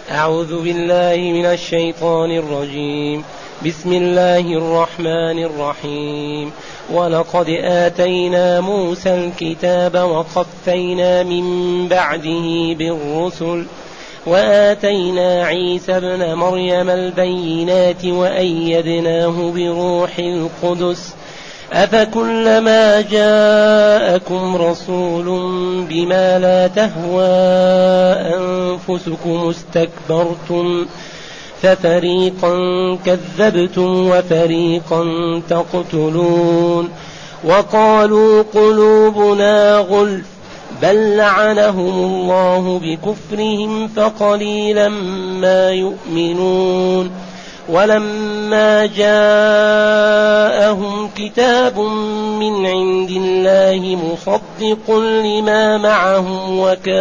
أعوذ بالله من الشيطان الرجيم. بسم الله الرحمن الرحيم. ولقد آتينا موسى الكتاب وقفينا من بعده بالرسل وآتينا عيسى ابن مريم البينات وأيدناه بروح القدس أفكلما جاءكم رسول بما لا تهوى أنفسكم استكبرتم ففريقا كذبتم وفريقا تقتلون وقالوا قلوبنا غلف بل لعنهم الله بكفرهم فقليلا ما يؤمنون ولما جاءهم كتاب من عند الله مصدق لما معهم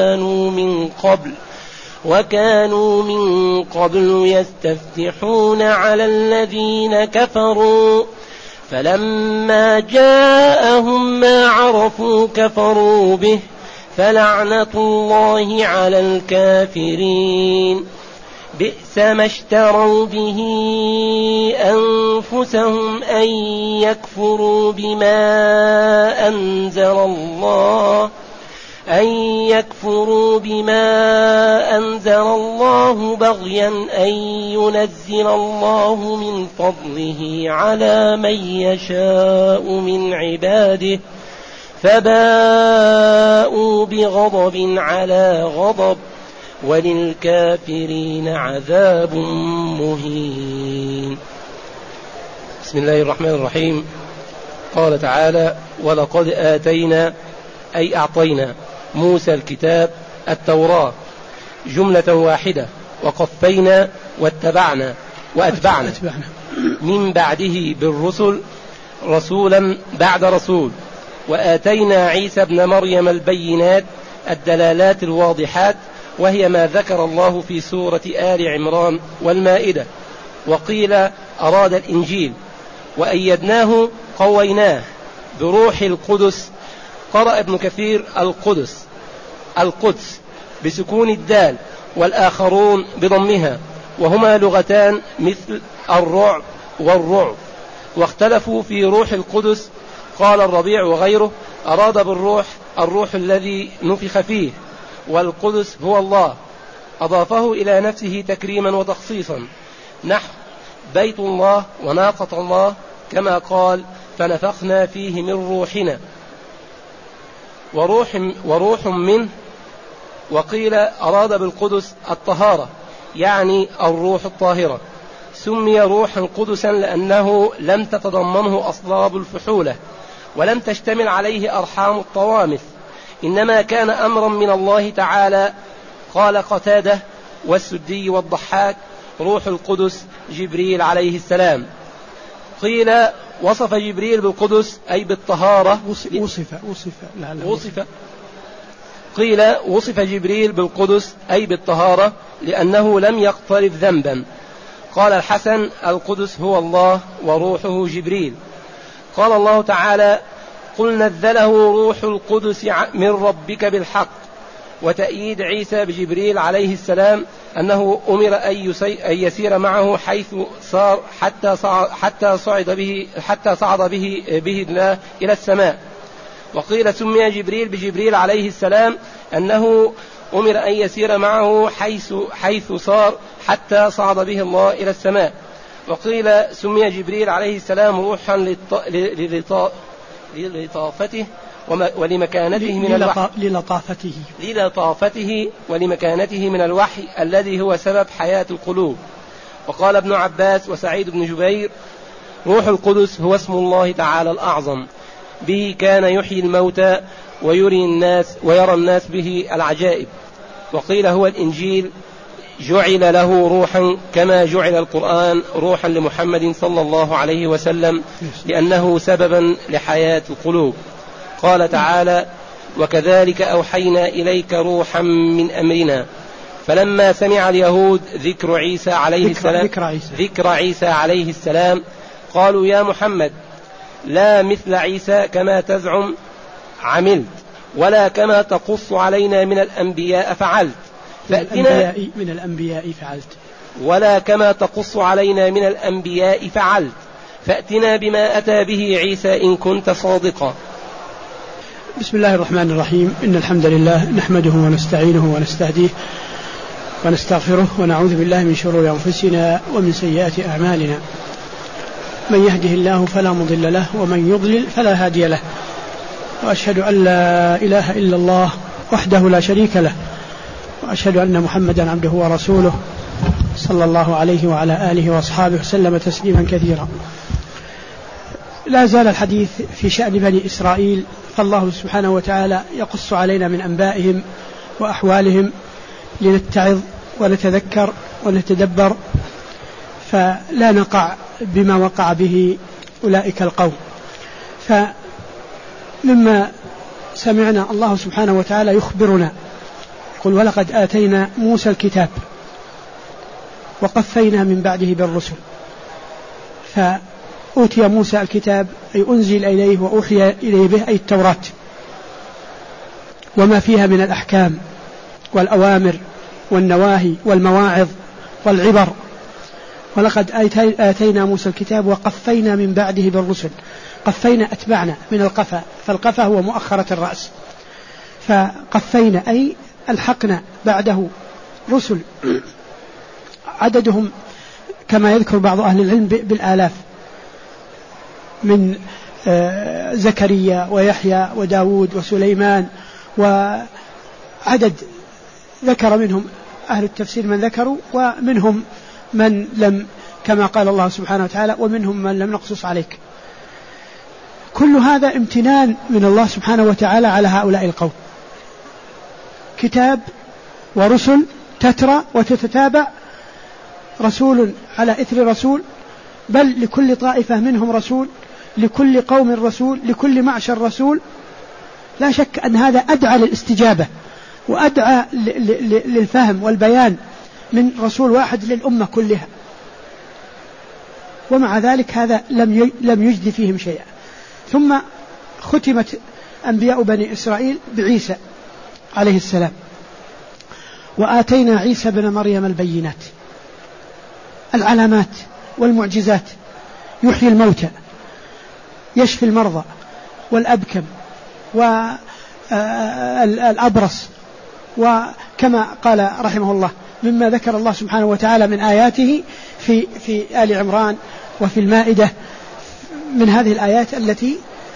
وكانوا من قبل يستفتحون على الذين كفروا فلما جاءهم ما عرفوا كفروا به فلعنة الله على الكافرين. بئس ما اشتروا به أنفسهم أن يكفروا بما أنزل الله بغيا أن ينزل الله من فضله على من يشاء من عباده فباءوا بغضب على غضب وللكافرين عذاب مهين. بسم الله الرحمن الرحيم. قال تعالى: ولقد آتينا أي أعطينا موسى الكتاب التوراة جملة واحدة وقفينا وأتبعنا من بعده بالرسل رسولا بعد رسول وآتينا عيسى ابن مريم البينات الدلالات الواضحات وهي ما ذكر الله في سورة آل عمران والمائدة. وقيل أراد الإنجيل. وأيدناه قويناه بروح القدس. قرأ ابن كثير القدس بسكون الدال والآخرون بضمها وهما لغتان مثل الرعب والرعب واختلفوا في روح القدس. قال الربيع وغيره أراد بالروح الروح الذي نفخ فيه والقدس هو الله أضافه إلى نفسه تكريما وتخصيصا نحو بيت الله وناقة الله كما قال فنفخنا فيه من روحنا وروح منه. وقيل أراد بالقدس الطهارة يعني الروح الطاهرة. سمي روحا قدسا لأنه لم تتضمنه أصلاب الفحولة ولم تشتمل عليه أرحام الطوامث إنما كان أمرا من الله تعالى. قال قتادة والسدي والضحاك روح القدس جبريل عليه السلام. قيل وصف جبريل بالقدس أي بالطهارة. قيل وصف جبريل بالقدس أي بالطهارة لأنه لم يقترف ذنبا. قال الحسن القدس هو الله وروحه جبريل. قال الله تعالى قل نزله روح القدس من ربك بالحق. وتأييد عيسى بجبريل عليه السلام أنه أمر أن يسير معه حيث صار حتى صعد به الله إلى السماء. وقيل سمي جبريل بجبريل عليه السلام أنه أمر أن يسير معه حيث صار حتى صعد به الله إلى السماء. وقيل سمي جبريل عليه السلام روحا للطافته ولمكانته من الوحي للطافته ولمكانته من الوحي الذي هو سبب حياة القلوب. وقال ابن عباس وسعيد بن جبير روح القدس هو اسم الله تعالى الأعظم به كان يحيي الموتى ويرى الناس به العجائب. وقيل هو الإنجيل جعل له روحا كما جعل القرآن روحا لمحمد صلى الله عليه وسلم لأنه سببا لحياة القلوب. قال تعالى وكذلك أوحينا إليك روحا من أمرنا. فلما سمع اليهود ذكر عيسى عليه السلام قالوا يا محمد لا مثل عيسى كما تزعم عملت ولا كما تقص علينا من الأنبياء فعلت من الأنبياء فعلت، ولا كما تقص علينا من الأنبياء فعلت، فأتنا بما أتى به عيسى إن كنت صادقا. بسم الله الرحمن الرحيم. إن الحمد لله نحمده ونستعينه ونستهديه ونستغفره ونعوذ بالله من شرور أنفسنا ومن سيئات أعمالنا، من يهده الله فلا مضل له ومن يضلل فلا هادي له، وأشهد أن لا إله إلا الله وحده لا شريك له، وأشهد أن محمدا عبده ورسوله صلى الله عليه وعلى آله وأصحابه وسلم تسليما كثيرا. لا زال الحديث في شأن بني إسرائيل، فالله سبحانه وتعالى يقص علينا من أنبائهم وأحوالهم لنتعظ ونتذكر ونتدبر، فلا نقع بما وقع به أولئك القوم. فمما سمعنا الله سبحانه وتعالى يخبرنا، يقول: ولقد آتينا موسى الكتاب وقفينا من بعده بالرسل. فأوتي موسى الكتاب أي أنزل إليه وأوحي إليه به، أي التوراة وما فيها من الأحكام والأوامر والنواهي والمواعظ والعبر. ولقد آتينا موسى الكتاب وقفينا من بعده بالرسل. قفينا أتبعنا من القفا، فالقفا هو مؤخرة الرأس، فقفينا أي ألحقنا بعده رسل عددهم كما يذكر بعض أهل العلم بالآلاف، من زكريا ويحيى وداود وسليمان، وعدد ذكر منهم أهل التفسير من ذكروا، ومنهم من لم، كما قال الله سبحانه وتعالى: ومنهم من لم نقصص عليك. كل هذا امتنان من الله سبحانه وتعالى على هؤلاء القوم، كتاب ورسل تترى وتتتابع، رسول على إثر رسول، بل لكل طائفة منهم رسول، لكل قوم رسول، لكل معشر رسول. لا شك أن هذا أدعى للاستجابة وأدعى للفهم والبيان من رسول واحد للأمة كلها، ومع ذلك هذا لم يجد فيهم شيئا. ثم ختمت أنبياء بني إسرائيل بعيسى عليه السلام، وآتينا عيسى بن مريم البينات، العلامات والمعجزات، يحيي الموتى، يشفي المرضى والأبكم والأبرص، وكما قال رحمه الله مما ذكر الله سبحانه وتعالى من آياته في آل عمران وفي المائدة، من هذه الآيات التي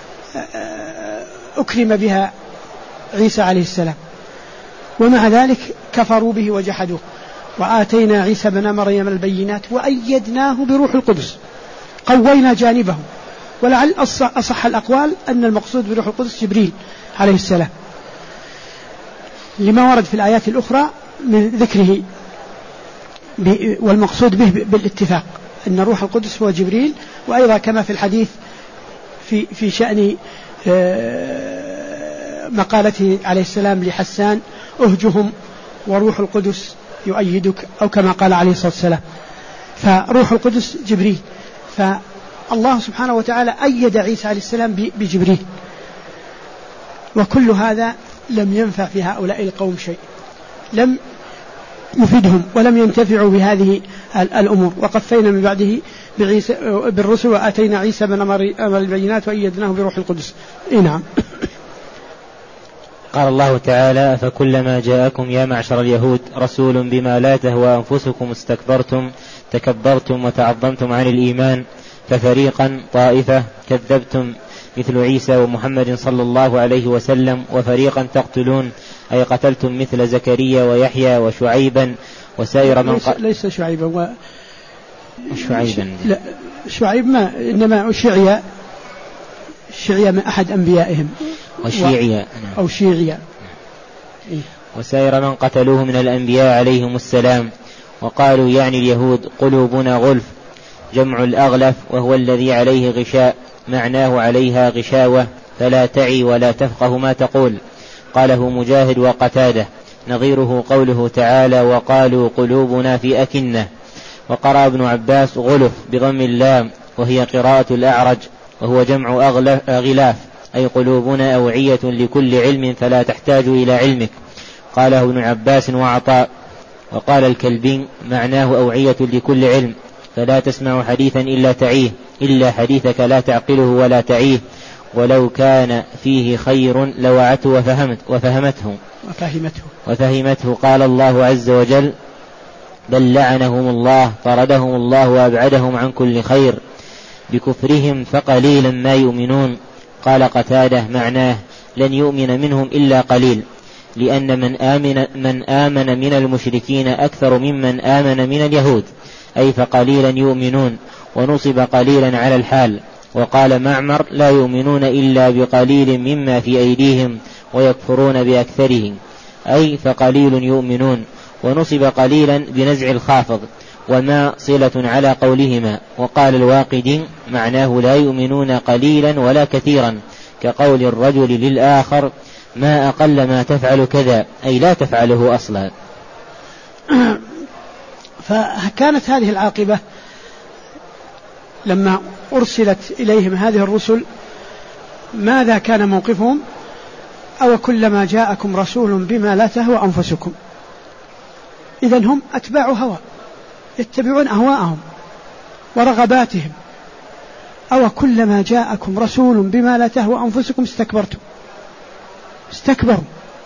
أكرم بها عيسى عليه السلام، ومع ذلك كفروا به وجحدوه. وآتينا عيسى بن مريم البينات وأيدناه بروح القدس، قوينا جانبه. ولعل أصح الأقوال أن المقصود بروح القدس جبريل عليه السلام، لما ورد في الآيات الأخرى من ذكره، والمقصود به بالاتفاق أن روح القدس هو جبريل. وأيضا كما في الحديث في شأن مقالته عليه السلام لحسان: أهجهم وروح القدس يؤيدك، أو كما قال عليه الصلاة والسلام. فروح القدس جبريل، فالله سبحانه وتعالى أيد عيسى عليه السلام بجبريل. وكل هذا لم ينفع في هؤلاء القوم شيء، لم يفيدهم ولم ينتفعوا بهذه الأمور. وقفينا من بعده بالرسل وآتينا عيسى بن مريم البينات وأيدناه بروح القدس. نعم. قال الله تعالى: فكلما جاءكم يا معشر اليهود رسول بما لا تهوى أنفسكم استكبرتم تكبرتم وتعظمتم عن الإيمان، ففريقا طائفة كذبتم مثل عيسى ومحمد صلى الله عليه وسلم، وفريقا تقتلون أي قتلتم مثل زكريا ويحيى وشعيبا وسائر من ليس شعيبا وشعيبا، لا، شعيب ما، إنما شعيا من أحد أنبيائهم، وشيعيا أو شيعيا، وسائر من قتلوه من الأنبياء عليهم السلام. وقالوا يعني اليهود: قلوبنا غلف، جمع الأغلف، وهو الذي عليه غشاء، معناه عليها غشاوة، فلا تعي ولا تفقه ما تقول. قاله مجاهد وقتاده، نظيره قوله تعالى: وقالوا قلوبنا في أكنة. وقرأ ابن عباس: غلف بضم اللام، وهي قراءة الأعرج، وهو جمع غلاف، أي قلوبنا أوعية لكل علم فلا تحتاج إلى علمك. قاله ابن عباس وعطاء، وقال الكلبي معناه أوعية لكل علم، فلا تسمع حديثا إلا تعيه، إلا حديثك لا تعقله ولا تعيه، ولو كان فيه خير لوعته وفهمته. قال الله عز وجل بل لعنهم الله طردهم الله وأبعدهم عن كل خير بكفرهم فقليلا ما يؤمنون. قال قتادة معناه لن يؤمن منهم إلا قليل، لأن من آمن من المشركين أكثر ممن آمن من اليهود، أي فقليلا يؤمنون، ونصب قليلا على الحال. وقال معمر لا يؤمنون إلا بقليل مما في أيديهم ويكفرون بأكثرهم، أي فقليل يؤمنون، ونصب قليلا بنزع الخافض، وما صلة على قولهما. وقال الواقدي معناه لا يؤمنون قليلا ولا كثيرا، كقول الرجل للآخر ما أقل ما تفعل كذا، أي لا تفعله أصلا. فكانت هذه العاقبة لما أرسلت إليهم هذه الرسل، ماذا كان موقفهم؟ أو كلما جاءكم رسول بما لا تهوى أنفسكم. إذن هم أتباع هوى، يتبعون أهواءهم ورغباتهم. أو كلما جاءكم رسول بما لا تهوى أنفسكم استكبروا،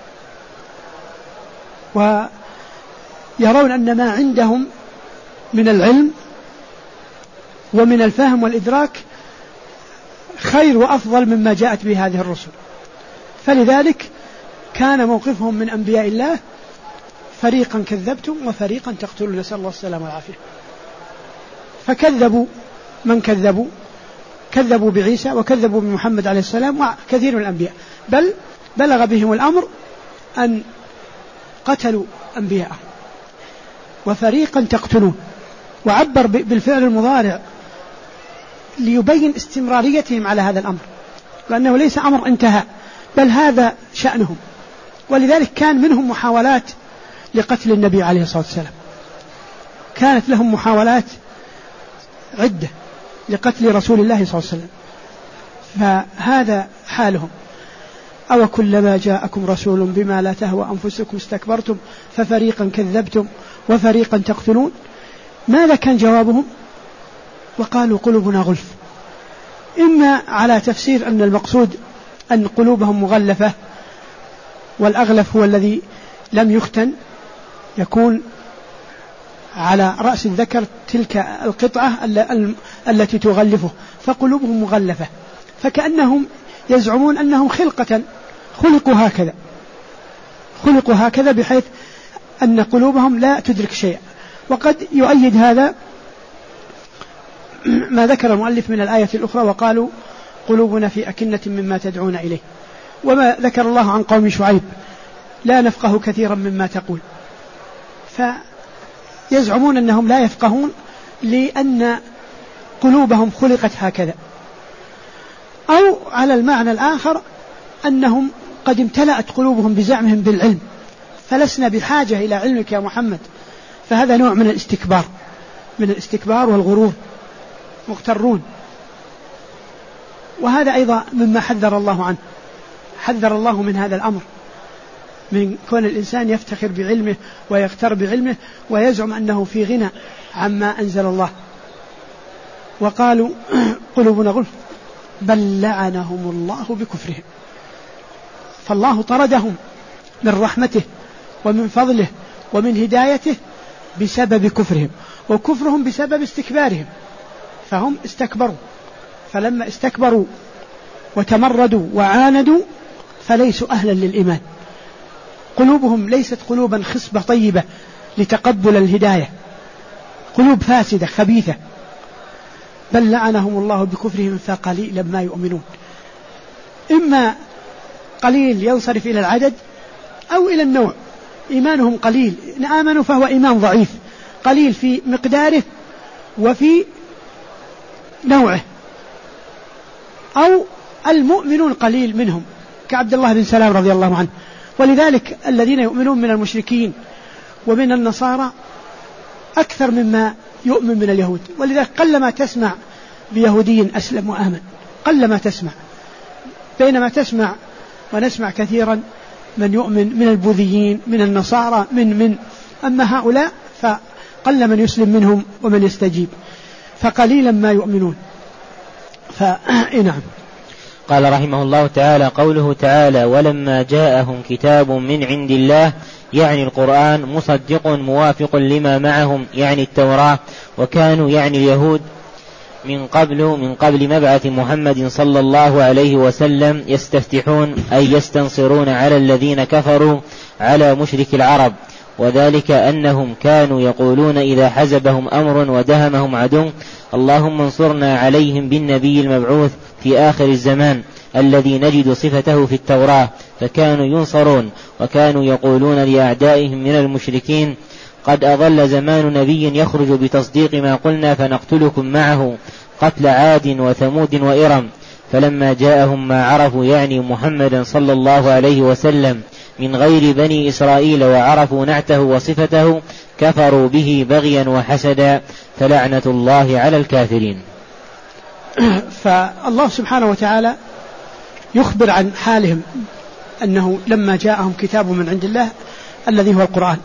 ويرون أن ما عندهم من العلم ومن الفهم والإدراك خير وأفضل مما جاءت به هذه الرسل. فلذلك كان موقفهم من أنبياء الله فريقا كذبتم وفريقا تقتلون، نسأل الله السلامة والعافية. فكذبوا من كذبوا بعيسى وكذبوا بمحمد عليه السلام وكثير من الأنبياء، بل بلغ بهم الأمر أن قتلوا أنبياءهم. وفريقا تقتلون، وعبر بالفعل المضارع ليبين استمراريتهم على هذا الأمر، لأنه ليس أمر انتهى، بل هذا شأنهم. ولذلك كان منهم محاولات لقتل النبي عليه الصلاة والسلام، كانت لهم محاولات عدة لقتل رسول الله صلى الله عليه وسلم. فهذا حالهم. أو كلما جاءكم رسول بما لا تهوى أنفسكم استكبرتم ففريقا كذبتم وفريقا تقتلون. ماذا كان جوابهم؟ وقالوا قلوبنا غلف. إما على تفسير أن المقصود أن قلوبهم مغلفة، والأغلف هو الذي لم يختن، يكون على رأس الذكر تلك القطعة التي تغلفه، فقلوبهم مغلفة، فكأنهم يزعمون أنهم خلقوا هكذا بحيث أن قلوبهم لا تدرك شيء. وقد يؤيد هذا ما ذكر المؤلف من الآية الأخرى وقالوا قلوبنا في أكنة مما تدعون إليه، وما ذكر الله عن قوم شعيب لا نفقه كثيرا مما تقول. فيزعمون أنهم لا يفقهون لأن قلوبهم خلقت هكذا. أو على المعنى الآخر أنهم قد امتلأت قلوبهم بزعمهم بالعلم، فلسنا بحاجة إلى علمك يا محمد. فهذا نوع من الاستكبار والغرور، مغترون. وهذا أيضا مما حذر الله عنه، حذر الله من هذا الأمر، من كون الإنسان يفتخر بعلمه ويغتر بعلمه ويزعم أنه في غنى عما أنزل الله. وقالوا قلوبنا غلف بل لعنهم الله بكفرهم. فالله طردهم من رحمته ومن فضله ومن هدايته بسبب كفرهم، وكفرهم بسبب استكبارهم. فهم استكبروا، فلما استكبروا وتمردوا وعاندوا فليسوا أهلا للإيمان. قلوبهم ليست قلوبا خصبة طيبة لتقبل الهداية، قلوب فاسدة خبيثة. بل لعنهم الله بكفرهم فقليلا ما يؤمنون. إما قليل ينصرف إلى العدد أو إلى النوع، إيمانهم قليل، إن آمنوا فهو إيمان ضعيف، قليل في مقداره وفي نوعه. أو المؤمنون قليل منهم كعبد الله بن سلام رضي الله عنه. ولذلك الذين يؤمنون من المشركين ومن النصارى أكثر مما يؤمن من اليهود. ولذلك قلما تسمع بيهودي أسلم وآمن، قلما تسمع، بينما تسمع ونسمع كثيرا من يؤمن من البوذيين، من النصارى، من أما هؤلاء فقل من يسلم منهم ومن يستجيب، فقليلا ما يؤمنون. نعم. قال رحمه الله تعالى: قوله تعالى: ولما جاءهم كتاب من عند الله، يعني القرآن، مصدق موافق لما معهم، يعني التوراة، وكانوا يعني اليهود من قبل مبعث محمد صلى الله عليه وسلم يستفتحون أي يستنصرون على الذين كفروا على مشرك العرب، وذلك أنهم كانوا يقولون إذا حزبهم أمر ودهمهم عدو: اللهم انصرنا عليهم بالنبي المبعوث في آخر الزمان الذي نجد صفته في التوراة، فكانوا ينصرون. وكانوا يقولون لأعدائهم من المشركين: قد أضل زمان نبي يخرج بتصديق ما قلنا فنقتلكم معه قتل عاد وثمود وإرم. فلما جاءهم ما عرفوا، يعني محمدا صلى الله عليه وسلم، من غير بني إسرائيل، وعرفوا نعته وصفته، كفروا به بغيا وحسدا، فلعنة الله على الكافرين. فالله سبحانه وتعالى يخبر عن حالهم أنه لما جاءهم كتاب من عند الله الذي هو القرآن،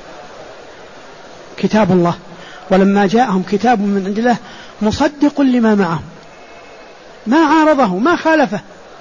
كتاب الله، ولما جاءهم كتاب من عند الله مصدق لما معهم، ما عارضه ما خالفه،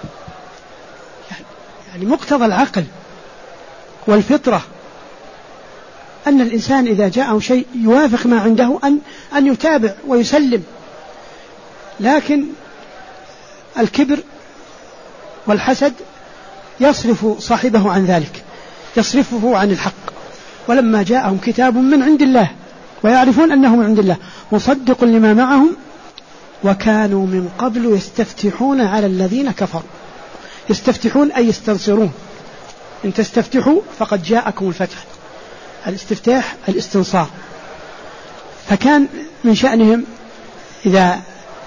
يعني مقتضى العقل والفطرة أن الإنسان إذا جاءه شيء يوافق ما عنده أن يتابع ويسلم. لكن الكبر والحسد يصرف صاحبه عن ذلك، يصرفه عن الحق. ولما جاءهم كتاب من عند الله ويعرفون أنه من عند الله مصدق لما معهم، وكانوا من قبل يستفتحون على الذين كفروا. يستفتحون أي يستنصرون، إن تستفتحوا فقد جاءكم الفتح. الاستفتاح الاستنصار. فكان من شأنهم إذا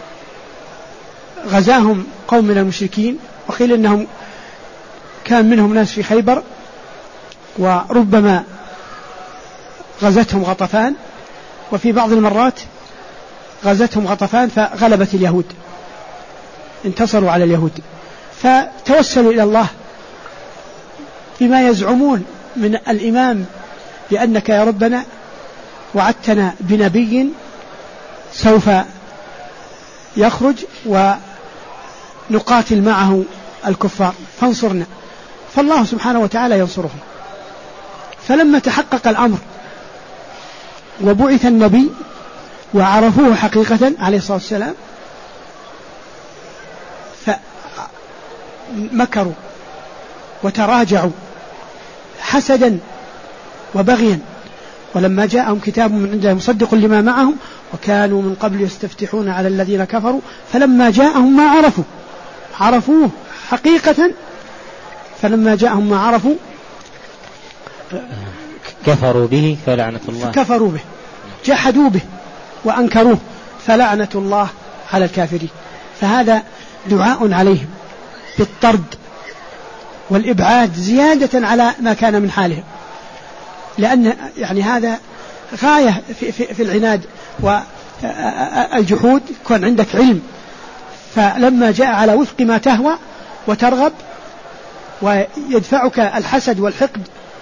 غزاهم قوم من المشركين، وقيل إنهم كان منهم ناس في خيبر، وربما غزتهم غطفان، وفي بعض المرات غزتهم غطفان فغلبت اليهود، انتصروا على اليهود، فتوسلوا إلى الله بما يزعمون من الإمام بأنك يا ربنا وعدتنا بنبي سوف يخرج ونقاتل معه الكفار فانصرنا، فالله سبحانه وتعالى ينصرهم. فلما تحقق الأمر وبعث النبي وعرفوه حقيقة عليه الصلاة والسلام، فمكروا وتراجعوا حسدا وبغيا. ولما جاءهم كتاب من عنده مصدق لما معهم، وكانوا من قبل يستفتحون على الذين كفروا، فلما جاءهم ما عرفوه حقيقة، فلما جاءهم ما عرفوا كفروا به فلعنة الله، كفروا به، جحدوا به وأنكروه، فلعنة الله على الكافرين. فهذا دعاء عليهم بالطرد والإبعاد زيادة على ما كان من حالهم، لأن يعني هذا غاية في العناد والجحود. كون عندك علم، فلما جاء على وفق ما تهوى وترغب ويدفعك الحسد والحقد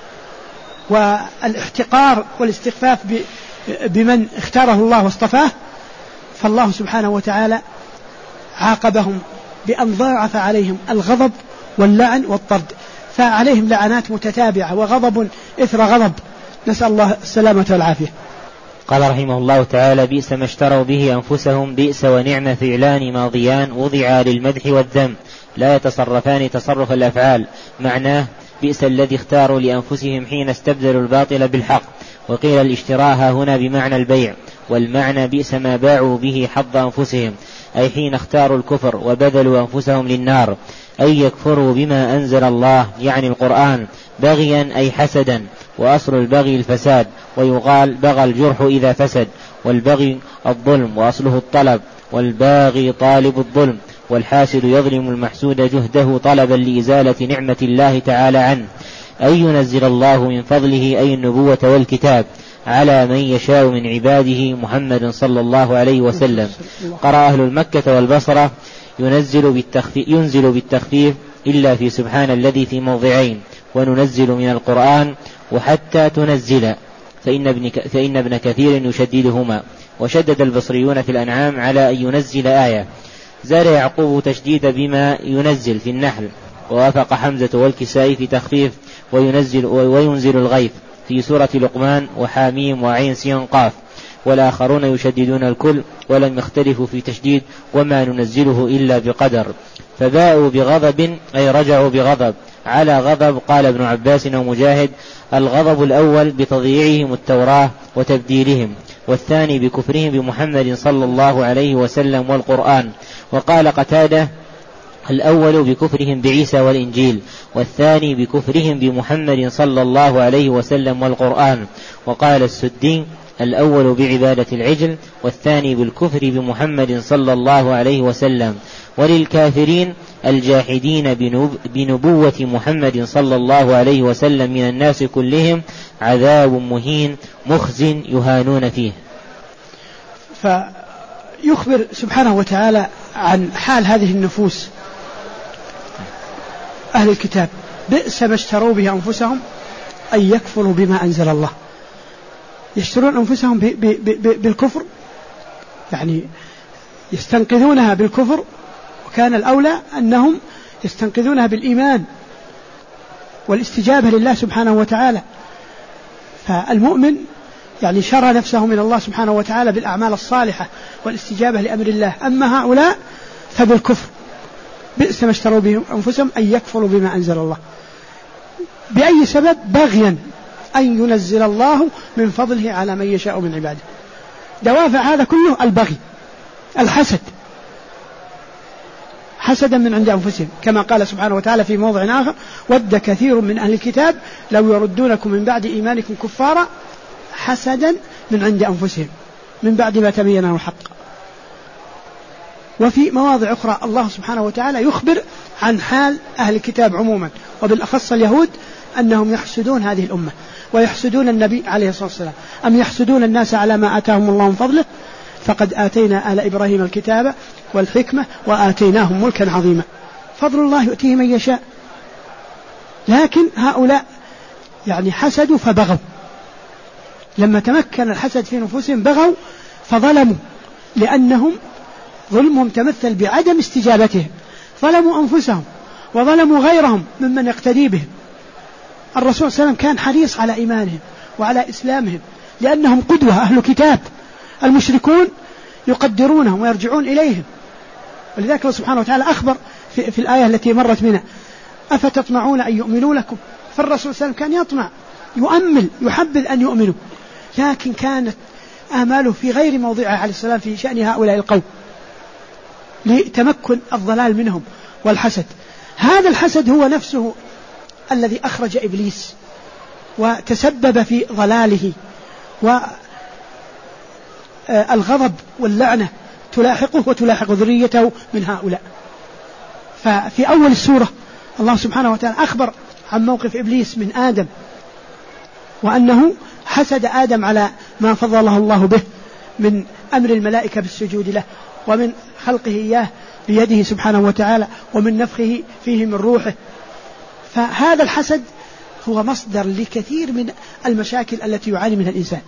والاحتقار والاستخفاف بمن اختاره الله واصطفاه، فالله سبحانه وتعالى عاقبهم بأن ضاعف عليهم الغضب واللعن والطرد، فعليهم لعنات متتابعة وغضب إثر غضب، نسأل الله السلامة والعافية. قال رحمه الله تعالى: بئس ما اشتروا به أنفسهم، بئس ونعم فعلان ماضيان وضعا للمدح والذم، لا يتصرفان تصرف الأفعال. معناه: بئس الذي اختاروا لأنفسهم حين استبدلوا الباطل بالحق. وقيل الاشتراء هنا بمعنى البيع، والمعنى بئس ما باعوا به حظ أنفسهم، أي حين اختاروا الكفر وبذلوا أنفسهم للنار، أي يكفروا بما أنزل الله يعني القرآن، بغيا أي حسدا، وأصل البغي الفساد، ويقال بغى الجرح إذا فسد، والبغي الظلم وأصله الطلب، والباغي طالب الظلم، والحاسد يظلم المحسود جهده طلبا لإزالة نعمة الله تعالى عنه، أي ينزل الله من فضله أي النبوة والكتاب على من يشاء من عباده محمد صلى الله عليه وسلم. قرأ أهل المكة والبصرة ينزل بالتخفيف إلا في سبحان الذي في موضعين، وننزل من القرآن وحتى تنزل، فإن ابن كثير يشددهما. وشدد البصريون في الأنعام على أن ينزل آية. زاد يعقوب تشديد بما ينزل في النحل، ووافق حمزة والكسائي في تخفيف وينزل الغيث في سورة لقمان وحاميم وعين سين قاف، والآخرون يشددون الكل ولم يختلفوا في تشديد وما ننزله إلا بقدر. فباءوا بغضب أي رجعوا بغضب على غضب. قال ابن عباس ومجاهد: الغضب الأول بتضييعهم التوراة وتبديلهم، والثاني بكفرهم بمحمد صلى الله عليه وسلم والقرآن. وقال قتادة: الأول بكفرهم بعيسى والإنجيل، والثاني بكفرهم بمحمد صلى الله عليه وسلم والقرآن. وقال السدي: الأول بعبادة العجل، والثاني بالكفر بمحمد صلى الله عليه وسلم. وللكافرين الجاحدين بنبوة محمد صلى الله عليه وسلم من الناس كلهم عذاب مهين مخز يهانون فيه. فيخبر سبحانه وتعالى عن حال هذه النفوس أهل الكتاب: بئس ما اشتروا به أنفسهم أن يكفروا بما أنزل الله. يشترون أنفسهم بالكفر، يعني يستنقذونها بالكفر، وكان الأولى أنهم يستنقذونها بالإيمان والاستجابة لله سبحانه وتعالى. فالمؤمن يعني شرى نفسه من الله سبحانه وتعالى بالأعمال الصالحة والاستجابة لأمر الله. أما هؤلاء فبالكفر. بئس ما اشتروا به أنفسهم أن يكفروا بما أنزل الله. بأي سبب؟ بغيا أن ينزل الله من فضله على من يشاء من عباده. دوافع هذا كله البغي، الحسد، حسدا من عند أنفسهم، كما قال سبحانه وتعالى في موضع آخر: ود كثير من أهل الكتاب لو يردونكم من بعد إيمانكم كفارا حسدا من عند أنفسهم من بعد ما تبين لهم الحق. وفي مواضع أخرى الله سبحانه وتعالى يخبر عن حال أهل الكتاب عموما، وبالأخص اليهود، أنهم يحسدون هذه الأمة ويحسدون النبي عليه الصلاة والسلام. أم يحسدون الناس على ما آتاهم الله من فضله؟ فقد آتينا آل إبراهيم الكتاب والحكمة وآتيناهم ملكا عظيما. فضل الله يؤتيه من يشاء. لكن هؤلاء يعني حسدوا فبغوا. لما تمكن الحسد في نفوسهم بغوا فظلموا، لأنهم ظلمهم تمثل بعدم استجابتهم. ظلموا أنفسهم وظلموا غيرهم ممن يقتدي بهم. الرسول صلى الله عليه وسلم كان حريص على إيمانهم وعلى إسلامهم، لأنهم قدوة أهل كتاب. المشركون يقدرونهم ويرجعون إليهم. ولذلك الله سبحانه وتعالى أخبر في الآية التي مرت بنا: أفتطمعون أن يؤمنوا لكم. فالرسول صلى الله عليه وسلم كان يطمع، يؤمل، يحبذ أن يؤمنوا، لكن كانت آماله في غير موضعها عليه السلام في شأن هؤلاء القوم، لتمكن الضلال منهم والحسد. هذا الحسد هو نفسه الذي أخرج إبليس وتسبب في ضلاله، والغضب واللعنة تلاحقه وتلاحق ذريته من هؤلاء. ففي أول السورة الله سبحانه وتعالى أخبر عن موقف إبليس من آدم، وأنه حسد آدم على ما فضله الله به من أمر الملائكة بالسجود له، ومن خلقه إياه بيده سبحانه وتعالى، ومن نفخه فيه من روحه. فهذا الحسد هو مصدر لكثير من المشاكل التي يعاني منها الإنسان.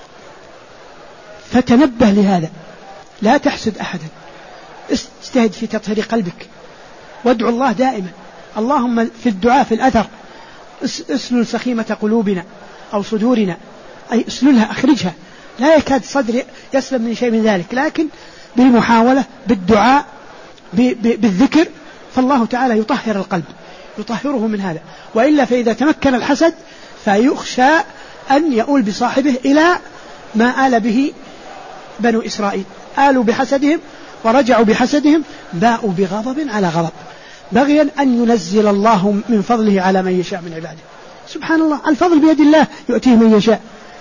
فتنبه لهذا، لا تحسد أحدا، استهد في تطهير قلبك، وادعو الله دائما. اللهم في الدعاء في الأثر: اسلل سخيمة قلوبنا أو صدورنا، أي اسللها، أخرجها. لا يكاد صدر يسلم من شيء من ذلك، لكن بالمحاولة، بالدعاء، بالذكر، فالله تعالى يطهر القلب، يطهره من هذا. وإلا فإذا تمكن الحسد فيخشى أن يؤول بصاحبه إلى ما آل به بنو إسرائيل. آلوا بحسدهم ورجعوا بحسدهم، باءوا بغضب على غضب، بغيا أن ينزل الله من فضله على من يشاء من عباده. سبحان الله، الفضل بيد الله يؤتيه من يشاء.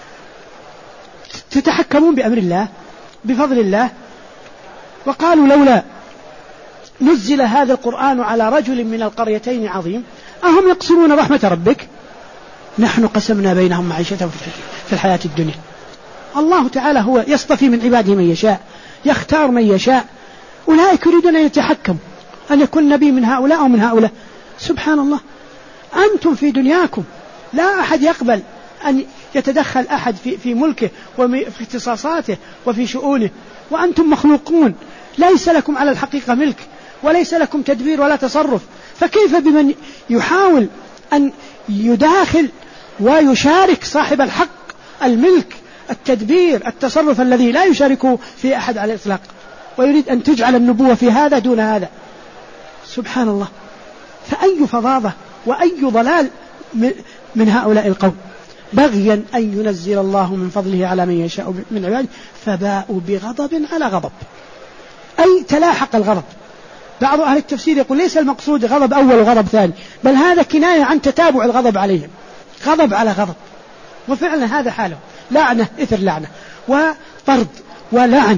تتحكمون بأمر الله بفضل الله. وقالوا: لولا نزل هذا القرآن على رجل من القريتين عظيم أهم يقسمون رحمة ربك نحن قسمنا بينهم معيشتهم في الحياة الدنيا. الله تعالى هو يصطفي من عباده من يشاء، يختار من يشاء. أولئك يريدون أن يتحكموا، أن يكون نبي من هؤلاء أو من هؤلاء. سبحان الله، أنتم في دنياكم لا أحد يقبل أن يتدخل أحد في ملكه وفي اختصاصاته وفي شؤونه، وأنتم مخلوقون ليس لكم على الحقيقة ملك وليس لكم تدبير ولا تصرف، فكيف بمن يحاول أن يداخل ويشارك صاحب الحق الملك التدبير التصرف الذي لا يشاركه في أحد على الإطلاق، ويريد أن تجعل النبوة في هذا دون هذا؟ سبحان الله. فأي فظاظة وأي ضلال من هؤلاء القوم، بغيا أن ينزل الله من فضله على من يشاء من عباده فباءوا بغضب على غضب، أي تلاحق الغضب. بعض أهل التفسير يقول ليس المقصود غضب أول وغضب ثاني، بل هذا كناية عن تتابع الغضب عليهم، غضب على غضب. وفعلا هذا حاله، لعنة إثر لعنة وطرد ولعن،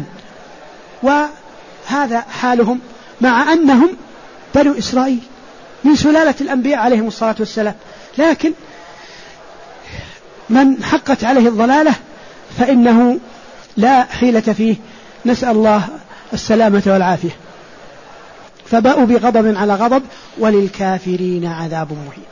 وهذا حالهم مع أنهم بنو إسرائيل من سلالة الأنبياء عليهم الصلاة والسلام. لكن من حقت عليه الضلالة فإنه لا حيلة فيه، نسأل الله السلامة والعافية. فباءوا بغضب على غضب وللكافرين عذاب مهين.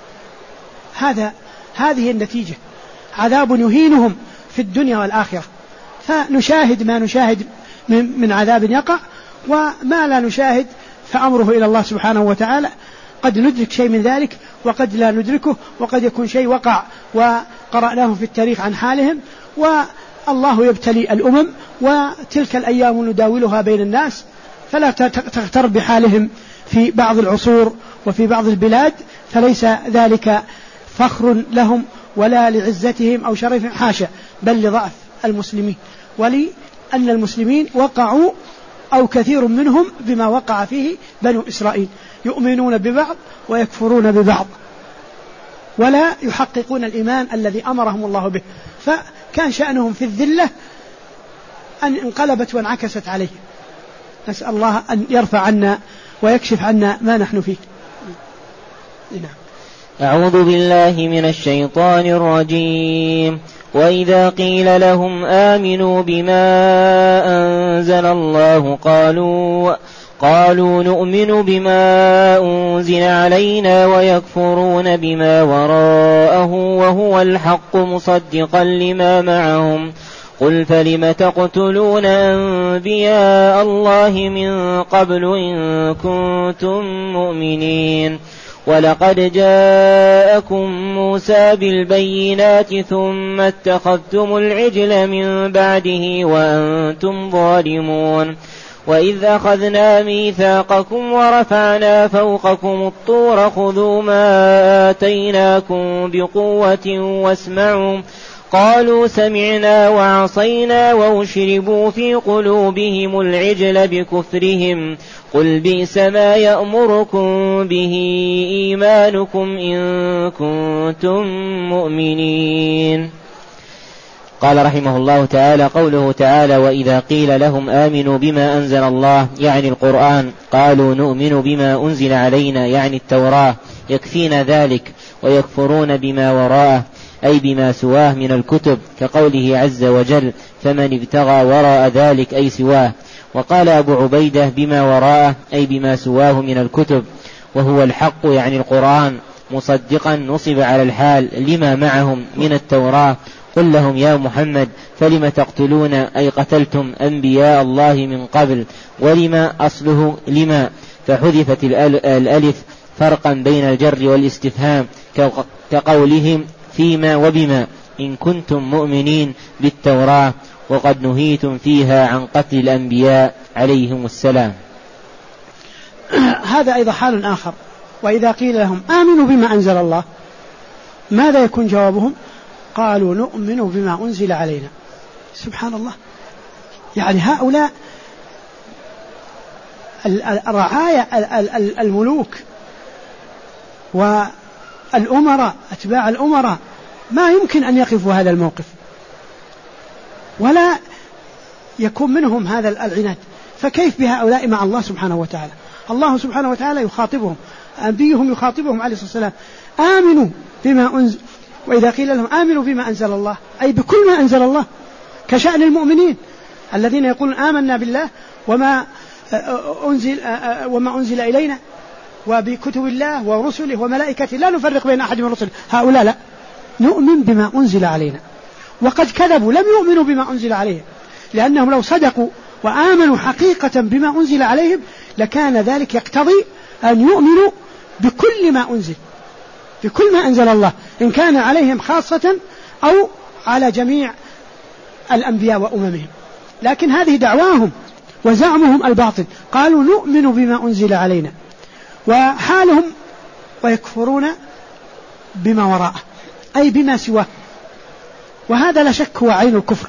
هذه النتيجة، عذاب يهينهم في الدنيا والآخرة. فنشاهد ما نشاهد من عذاب يقع، وما لا نشاهد فأمره إلى الله سبحانه وتعالى. قد ندرك شيء من ذلك وقد لا ندركه، وقد يكون شيء وقع وقرأناه في التاريخ عن حالهم، والله يبتلي الأمم، وتلك الأيام نداولها بين الناس، فلا تغتر بحالهم في بعض العصور وفي بعض البلاد، فليس ذلك فخر لهم ولا لعزتهم أو شرفهم، حاشا، بل لضعف المسلمين، ولأن المسلمين وقعوا أو كثير منهم بما وقع فيه بنو إسرائيل، يؤمنون ببعض ويكفرون ببعض ولا يحققون الإيمان الذي أمرهم الله به، فكان شأنهم في الذلة أن انقلبت وانعكست عليه. نسأل الله أن يرفع عنا ويكشف عنا ما نحن فيه. أعوذ بالله من الشيطان الرجيم. وإذا قيل لهم آمنوا بما أنزل الله قالوا نؤمن بما أنزل علينا ويكفرون بما وراءه وهو الحق مصدقا لما معهم. قل فلم تقتلون أنبياء الله من قبل إن كنتم مؤمنين؟ ولقد جاءكم موسى بالبينات ثم اتخذتم العجل من بعده وأنتم ظالمون. وإذ أخذنا ميثاقكم ورفعنا فوقكم الطور خذوا ما آتيناكم بقوة واسمعوا. قالوا سمعنا وعصينا وأشربوا في قلوبهم العجل بكفرهم. قل بئس ما يأمركم به إيمانكم إن كنتم مؤمنين. قال رحمه الله تعالى: قوله تعالى: وإذا قيل لهم آمنوا بما أنزل الله، يعني القرآن، قالوا نؤمن بما أنزل علينا، يعني التوراة، يكفينا ذلك، ويكفرون بما وراءه، أي بما سواه من الكتب، كقوله عز وجل: فمن ابتغى وراء ذلك أي سواه. وقال أبو عبيدة: بما وراءه أي بما سواه من الكتب، وهو الحق يعني القرآن، مصدقا نصب على الحال لما معهم من التوراة. قل لهم يا محمد: فلم تقتلون أي قتلتم أنبياء الله من قبل. ولما أصله لما، فحذفت الألف فرقا بين الجر والاستفهام، كقولهم فيما وبما إن كنتم مؤمنين بالتوراة، وقد نهيتم فيها عن قتل الأنبياء عليهم السلام. هذا أيضا حال آخر. وإذا قيل لهم آمنوا بما أنزل الله، ماذا يكون جوابهم؟ قالوا نؤمن بما أنزل علينا. سبحان الله. يعني هؤلاء الرعايا الملوك والأمراء أتباع الأمراء ما يمكن أن يقفوا هذا الموقف ولا يكون منهم هذا العناد، فكيف بهؤلاء مع الله سبحانه وتعالى؟ الله سبحانه وتعالى يخاطبهم، أنبيهم يخاطبهم عليه الصلاة والسلام: آمنوا بما أنزل. وإذا قيل لهم آمنوا بما أنزل الله أي بكل ما أنزل الله، كشأن المؤمنين الذين يقولون آمنا بالله وما أنزل إلينا وبكتب الله ورسله وملائكته لا نفرق بين أحد من رسله. هؤلاء لا، نؤمن بما أنزل علينا. وقد كذبوا، لم يؤمنوا بما أنزل عليهم، لأنهم لو صدقوا وآمنوا حقيقة بما أنزل عليهم لكان ذلك يقتضي أن يؤمنوا بكل ما أنزل، بكل ما أنزل الله، إن كان عليهم خاصة أو على جميع الأنبياء وأممهم. لكن هذه دعواهم وزعمهم الباطل، قالوا نؤمن بما أنزل علينا، وحالهم ويكفرون بما وراءه أي بما سواه. وهذا لا شك هو عين الكفر،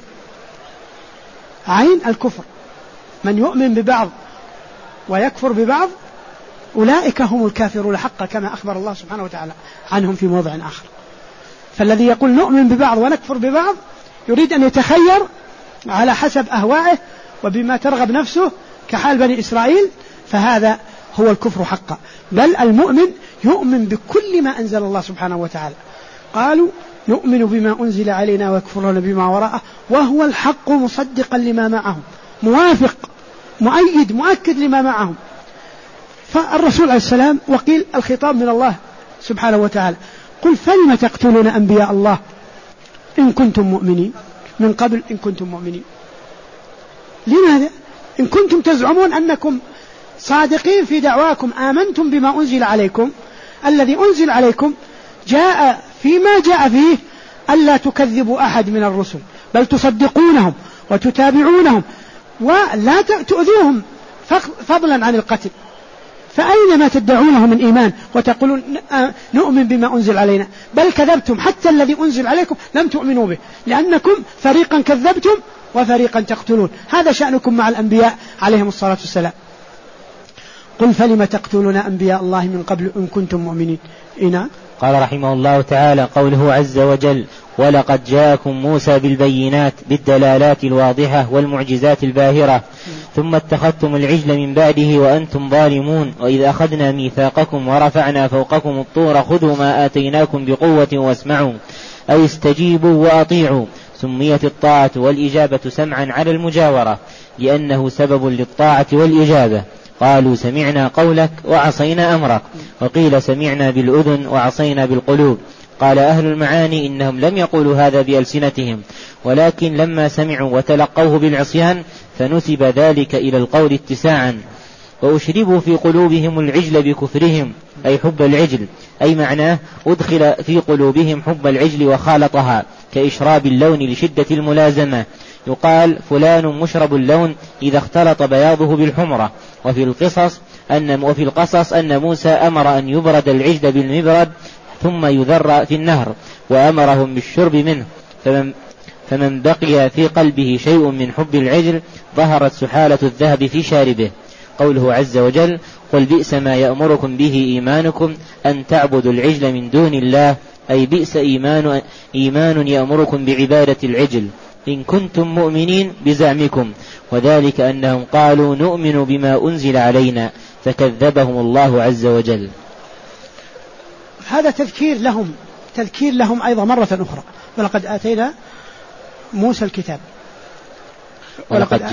عين الكفر. من يؤمن ببعض ويكفر ببعض أولئك هم الكافرون حقا، كما أخبر الله سبحانه وتعالى عنهم في موضع آخر. فالذي يقول نؤمن ببعض ونكفر ببعض يريد أن يتخير على حسب أهوائه وبما ترغب نفسه كحال بني إسرائيل، فهذا هو الكفر حقا. بل المؤمن يؤمن بكل ما أنزل الله سبحانه وتعالى. قالوا نؤمن بما أنزل علينا ويكفرون بما وراءه وهو الحق مصدقا لما معهم، موافق مؤيد مؤكد لما معهم. فالرسول عليه السلام وقيل الخطاب من الله سبحانه وتعالى، قل فلم تقتلون أنبياء الله إن كنتم مؤمنين من قبل إن كنتم مؤمنين. لماذا؟ إن كنتم تزعمون أنكم صادقين في دعواكم، آمنتم بما أنزل عليكم، الذي أنزل عليكم جاء فيما جاء فيه ألا تكذبوا أحد من الرسل، بل تصدقونهم وتتابعونهم ولا تؤذوهم فضلا عن القتل. فأين ما تدعونه من إيمان وتقولون نؤمن بما أنزل علينا؟ بل كذبتم، حتى الذي أنزل عليكم لم تؤمنوا به، لأنكم فريقا كذبتم وفريقا تقتلون. هذا شأنكم مع الأنبياء عليهم الصلاة والسلام. قل فلم تقتلون أنبياء الله من قبل إن كنتم مؤمنين. قال رحمه الله تعالى قوله عز وجل ولقد جاءكم موسى بالبينات بالدلالات الواضحة والمعجزات الباهرة ثم اتخذتم العجل من بعده وأنتم ظالمون وإذ أخذنا ميثاقكم ورفعنا فوقكم الطور خذوا ما آتيناكم بقوة واسمعوا أي استجيبوا وأطيعوا. سميت الطاعة والإجابة سمعا على المجاورة لأنه سبب للطاعة والإجابة. قالوا سمعنا قولك وعصينا أمرك، وقيل سمعنا بالأذن وعصينا بالقلوب. قال أهل المعاني إنهم لم يقولوا هذا بألسنتهم، ولكن لما سمعوا وتلقوه بالعصيان فنسب ذلك إلى القول اتساعا. وأشربوا في قلوبهم العجل بكفرهم أي حب العجل، أي معناه أدخل في قلوبهم حب العجل وخالطها كإشراب اللون لشدة الملازمة. يقال فلان مشرب اللون إذا اختلط بياضه بالحمرة. وفي القصص أن موسى أمر أن يبرد العجل بالمبرد ثم يذر في النهر وأمرهم بالشرب منه، فمن بقي في قلبه شيء من حب العجل ظهرت سحالة الذهب في شاربه. قوله عز وجل قل بئس ما يأمركم به إيمانكم أن تعبدوا العجل من دون الله، أي بئس إيمان يأمركم بعبادة العجل إن كنتم مؤمنين بزعمكم، وذلك أنهم قالوا نؤمن بما أنزل علينا فكذبهم الله عز وجل. هذا تذكير لهم أيضا مرة أخرى. ولقد آتينا موسى الكتاب ولقد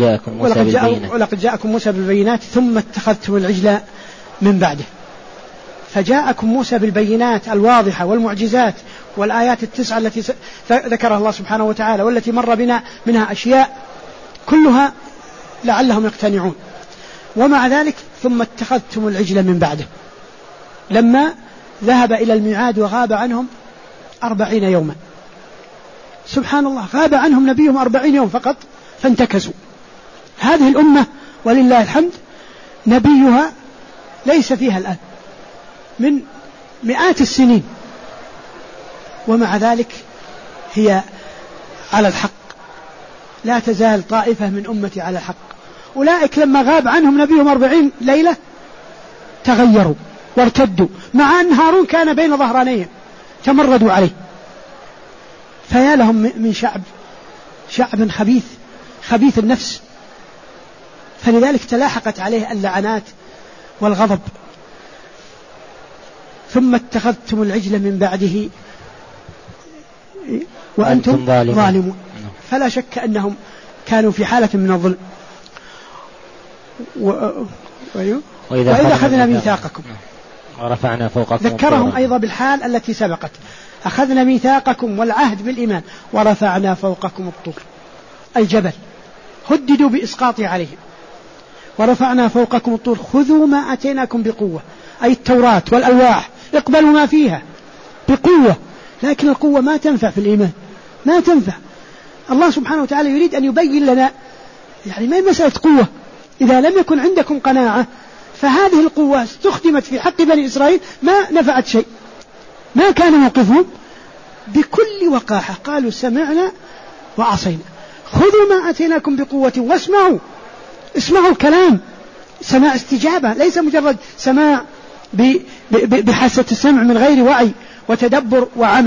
جاءكم موسى بالبينات ثم اتخذتم العجل من بعده. فجاءكم موسى بالبينات الواضحة والمعجزات والآيات التسعة التي ذكرها الله سبحانه وتعالى والتي مر بنا منها أشياء كلها لعلهم يقتنعون. ومع ذلك ثم اتخذتم العجل من بعده، لما ذهب إلى الميعاد وغاب عنهم 40 يوما. سبحان الله، غاب عنهم نبيهم 40 يوم فقط فانتكسوا. هذه الأمة ولله الحمد نبيها ليس فيها الآن من مئات السنين، ومع ذلك هي على الحق، لا تزال طائفة من أمتي على الحق. أولئك لما غاب عنهم نبيهم 40 ليلة تغيروا وارتدوا، مع أن هارون كان بين ظهرانيهم تمردوا عليه. فيا لهم من شعب خبيث النفس، فلذلك تلاحقت عليه اللعنات والغضب. ثم اتخذتم العجل من بعده وأنتم ظالمون. فلا شك أنهم كانوا في حالة من الظلم. وإذا أخذنا ميثاقكم ورفعنا فوقكم ذكرهم أيضا بالحال التي سبقت، أخذنا ميثاقكم والعهد بالإيمان ورفعنا فوقكم الطور، الجبل هددوا بإسقاطه عليهم، ورفعنا فوقكم الطور خذوا ما أتيناكم بقوة، أي التوراة والألواح اقبلوا ما فيها بقوة. لكن القوة ما تنفع في الإيمان، ما تنفع. الله سبحانه وتعالى يريد أن يبين لنا يعني ما هي مسألة قوة، إذا لم يكن عندكم قناعة فهذه القوة استخدمت في حق بني إسرائيل ما نفعت شيء. ما كان موقفهم؟ بكل وقاحة قالوا سمعنا وعصينا. خذوا ما أتيناكم بقوة واسمعوا، اسمعوا الكلام، سماع استجابة، ليس مجرد سماع بحاسة السمع من غير وعي وتدبر وعمل.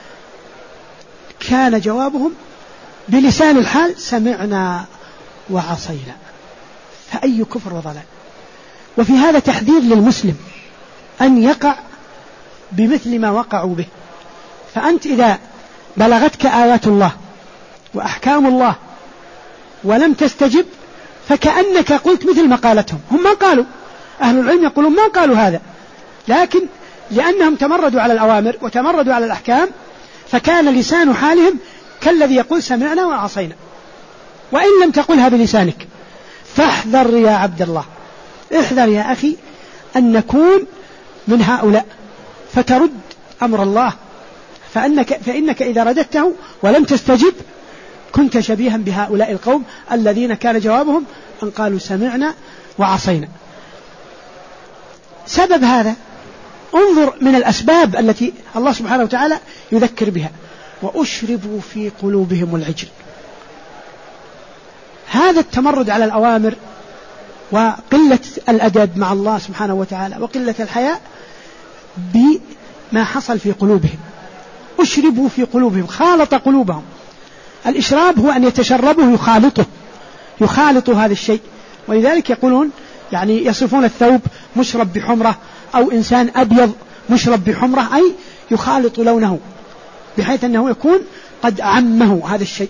كان جوابهم بلسان الحال سمعنا وعصينا. فأي كفر وضلال. وفي هذا تحذير للمسلم أن يقع بمثل ما وقعوا به. فأنت إذا بلغتك آيات الله وأحكام الله ولم تستجب فكأنك قلت مثل ما قالتهم. هم ما قالوا، أهل العلم يقولون ما قالوا هذا، لكن لأنهم تمردوا على الأوامر وتمردوا على الأحكام فكان لسان حالهم كالذي يقول سمعنا وعصينا. وإن لم تقلها بلسانك فاحذر يا عبد الله، احذر يا أخي أن نكون من هؤلاء فترد أمر الله، فإنك إذا رددته ولم تستجب كنت شبيها بهؤلاء القوم الذين كان جوابهم أن قالوا سمعنا وعصينا. سبب هذا انظر من الأسباب التي الله سبحانه وتعالى يذكر بها: وأشربوا في قلوبهم العجل. هذا التمرد على الأوامر وقلة الأدب مع الله سبحانه وتعالى وقلة الحياء بما حصل في قلوبهم. أشربوا في قلوبهم، خالط قلوبهم. الإشراب هو أن يتشربه، يخالط هذا الشيء. ولذلك يقولون يعني يصفون الثوب مشرب بحمرة، أو إنسان أبيض مشرب بحمرة، أي يخالط لونه بحيث أنه يكون قد عمه هذا الشيء.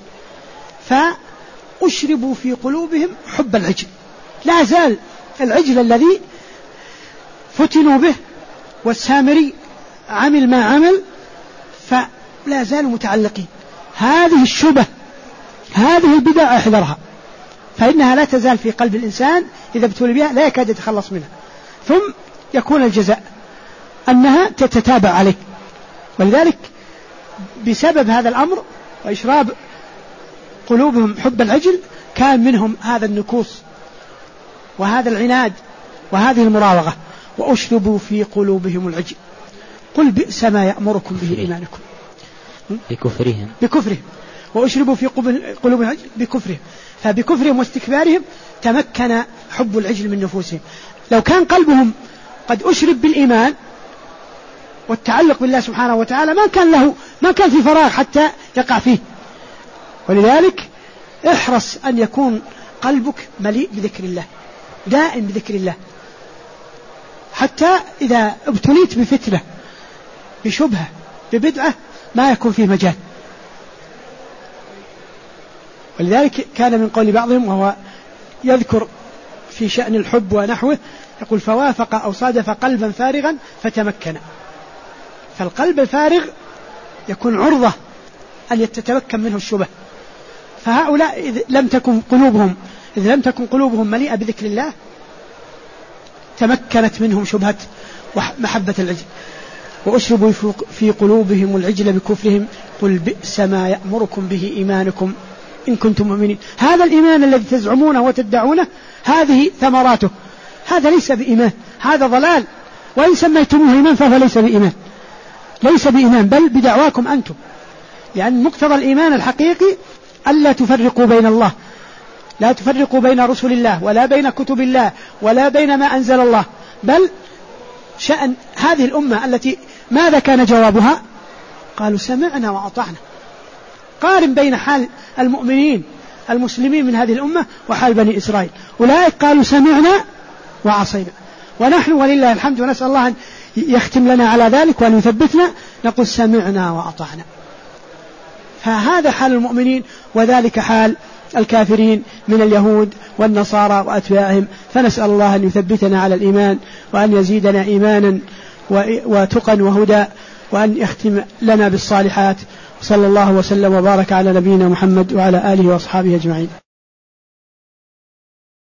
فأشربوا في قلوبهم حب العجل. لا زال العجل الذي فتنوا به والسامري عمل ما عمل فلا زالوا متعلقين. هذه الشبه، هذه البدع احذرها، فإنها لا تزال في قلب الإنسان إذا ابتلي بها لا يكاد يتخلص منها، ثم يكون الجزاء أنها تتتابع عليه. ولذلك بسبب هذا الأمر وإشراب قلوبهم حب العجل كان منهم هذا النكوص وهذا العناد وهذه المراوغة. وأشربوا في قلوبهم العجل قل بئس ما يأمركم به إيمانكم. بكفرهم. وأشربوا في قلوبهم العجل بكفرهم. فبكفرهم واستكبارهم تمكن حب العجل من نفوسهم. لو كان قلبهم قد أشرب بالإيمان والتعلق بالله سبحانه وتعالى ما كان في فراغ حتى يقع فيه. ولذلك احرص أن يكون قلبك مليء بذكر الله، دائم بذكر الله، حتى إذا ابتليت بفتنة بشبهة ببدعة ما يكون فيه مجال. ولذلك كان من قول بعضهم وهو يذكر في شأن الحب ونحوه يقول: فوافق أو صادف قلبا فارغا فتمكن. فالقلب الفارغ يكون عرضة أن يتتمكن منه الشبه. فهؤلاء إذ لم تكن قلوبهم مليئة بذكر الله تمكنت منهم شبهة ومحبة العجل. وأشربوا في قلوبهم العجل بكفرهم قل بئس ما يأمركم به إيمانكم إن كنتم مؤمنين. هذا الإيمان الذي تزعمونه وتدعونه هذه ثمراته، هذا ليس بإيمان، هذا ضلال. وإن سميتموه إيمان فهو ليس بإيمان بل بدعواكم أنتم. لأن مقتضى الإيمان الحقيقي ألا تفرقوا بين الله، لا تفرقوا بين رسل الله ولا بين كتب الله ولا بين ما أنزل الله. بل شأن هذه الأمة التي ماذا كان جوابها؟ قالوا سمعنا وأطعنا. قارن بين حال المؤمنين المسلمين من هذه الأمة وحال بني إسرائيل. أولئك قالوا سمعنا وعصينا، ونحن ولله الحمد ونسأل الله أن يختم لنا على ذلك وأن يثبتنا نقول سمعنا وأطعنا. فهذا حال المؤمنين وذلك حال الكافرين من اليهود والنصارى وأتباعهم. فنسأل الله أن يثبتنا على الإيمان وأن يزيدنا إيمانا وتقا وهدى وأن يختم لنا بالصالحات. صلى الله وسلم وبارك على نبينا محمد وعلى آله وأصحابه أجمعين.